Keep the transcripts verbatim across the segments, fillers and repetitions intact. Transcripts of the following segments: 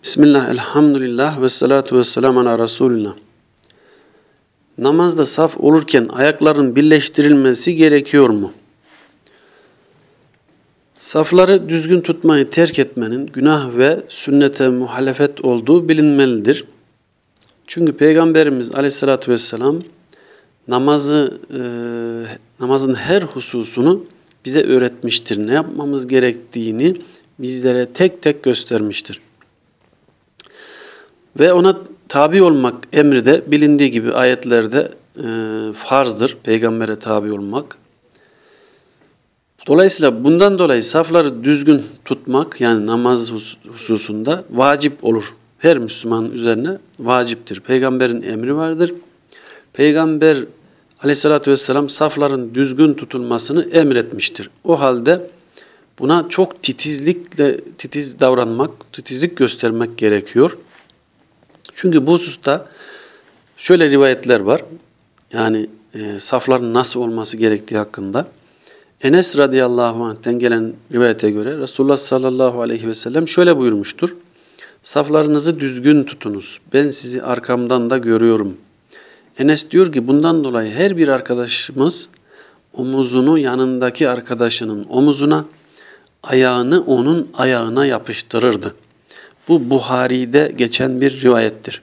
Bismillah, elhamdülillah ve salatu ve selamu ala Resulillah. Namazda saf olurken ayakların birleştirilmesi gerekiyor mu? Safları düzgün tutmayı terk etmenin günah ve sünnete muhalefet olduğu bilinmelidir. Çünkü Peygamberimiz Aleyhisselatü Vesselam namazı, e, namazın her hususunu bize öğretmiştir. Ne yapmamız gerektiğini bizlere tek tek göstermiştir. Ve ona tabi olmak emri de bilindiği gibi ayetlerde e, farzdır. Peygambere tabi olmak. Dolayısıyla bundan dolayı safları düzgün tutmak, yani namaz hususunda vacip olur. Her Müslümanın üzerine vaciptir. Peygamberin emri vardır. Peygamber Aleyhisselatü Vesselam safların düzgün tutulmasını emretmiştir. O halde buna çok titizlikle titiz davranmak, titizlik göstermek gerekiyor. Çünkü bu hususta şöyle rivayetler var. Yani e, safların nasıl olması gerektiği hakkında. Enes radıyallahu anh'ten gelen rivayete göre Resulullah sallallahu aleyhi ve sellem şöyle buyurmuştur. Saflarınızı düzgün tutunuz. Ben sizi arkamdan da görüyorum. Enes diyor ki bundan dolayı her bir arkadaşımız omuzunu yanındaki arkadaşının omuzuna, ayağını onun ayağına yapıştırırdı. Bu Buhari'de geçen bir rivayettir.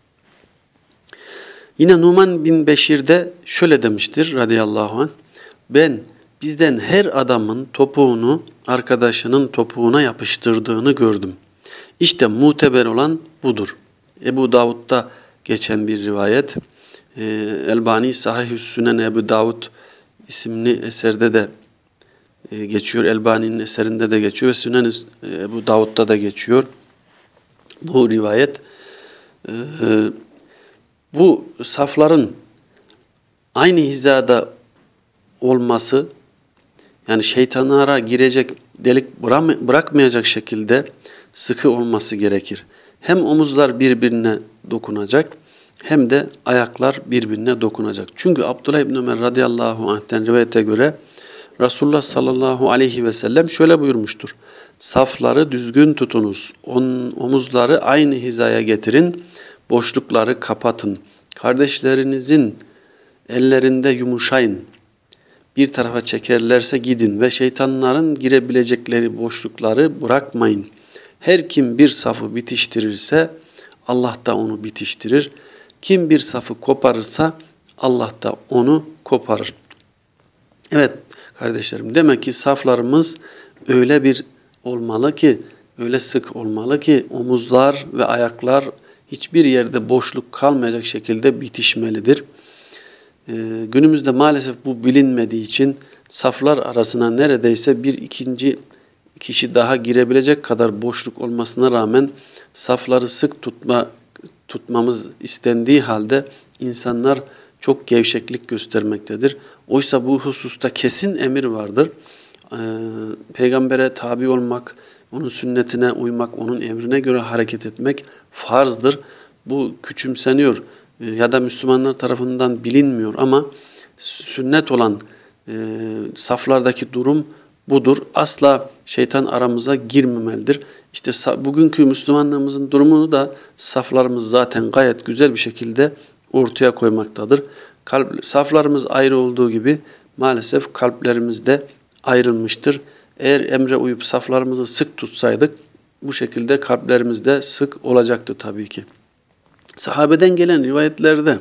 Yine Numan bin Beşir'de şöyle demiştir radıyallahu anh. Ben bizden her adamın topuğunu arkadaşının topuğuna yapıştırdığını gördüm. İşte muteber olan budur. Ebu Davud'da geçen bir rivayet. Elbani Sahih-i Sünen Ebu Davud isimli eserde de geçiyor. Elbani'nin eserinde de geçiyor ve Sünen Ebu Davud'da da geçiyor. Bu rivayet e, bu safların aynı hizada olması, yani şeytanlara girecek delik bırakmayacak şekilde sıkı olması gerekir. Hem omuzlar birbirine dokunacak hem de ayaklar birbirine dokunacak. Çünkü Abdullah İbni Ömer radıyallahu anh'ten rivayete göre Resulullah sallallahu aleyhi ve sellem şöyle buyurmuştur. Safları düzgün tutunuz, omuzları aynı hizaya getirin, boşlukları kapatın. Kardeşlerinizin ellerinde yumuşayın. Bir tarafa çekerlerse gidin ve şeytanların girebilecekleri boşlukları bırakmayın. Her kim bir safı bitiştirirse Allah da onu bitiştirir. Kim bir safı koparırsa Allah da onu koparır. Evet kardeşlerim, demek ki saflarımız öyle bir olmalı ki, öyle sık olmalı ki omuzlar ve ayaklar hiçbir yerde boşluk kalmayacak şekilde bitişmelidir. Ee, günümüzde maalesef bu bilinmediği için saflar arasına neredeyse bir ikinci kişi daha girebilecek kadar boşluk olmasına rağmen safları sık tutma tutmamız istendiği halde insanlar çok gevşeklik göstermektedir. Oysa bu hususta kesin emir vardır. Ee, Peygambere tabi olmak, onun sünnetine uymak, onun emrine göre hareket etmek farzdır. Bu küçümseniyor e, ya da Müslümanlar tarafından bilinmiyor ama sünnet olan e, saflardaki durum budur. Asla şeytan aramıza girmemelidir. İşte bugünkü Müslümanlığımızın durumunu da saflarımız zaten gayet güzel bir şekilde ortaya koymaktadır. Kalp, saflarımız ayrı olduğu gibi maalesef kalplerimiz de ayrılmıştır. Eğer emre uyup saflarımızı sık tutsaydık bu şekilde kalplerimiz de sık olacaktı tabii ki. Sahabeden gelen rivayetlerde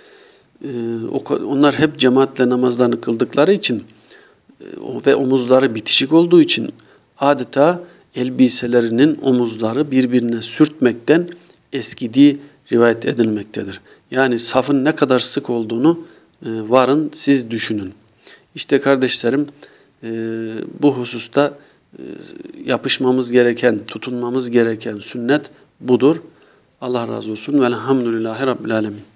onlar hep cemaatle namazlarını kıldıkları için ve omuzları bitişik olduğu için adeta elbiselerinin omuzları birbirine sürtmekten eskidiği rivayet edilmektedir. Yani safın ne kadar sık olduğunu varın siz düşünün. İşte kardeşlerim, bu hususta yapışmamız gereken, tutunmamız gereken sünnet budur. Allah razı olsun. Velhamdülillahi Rabbil Alemin.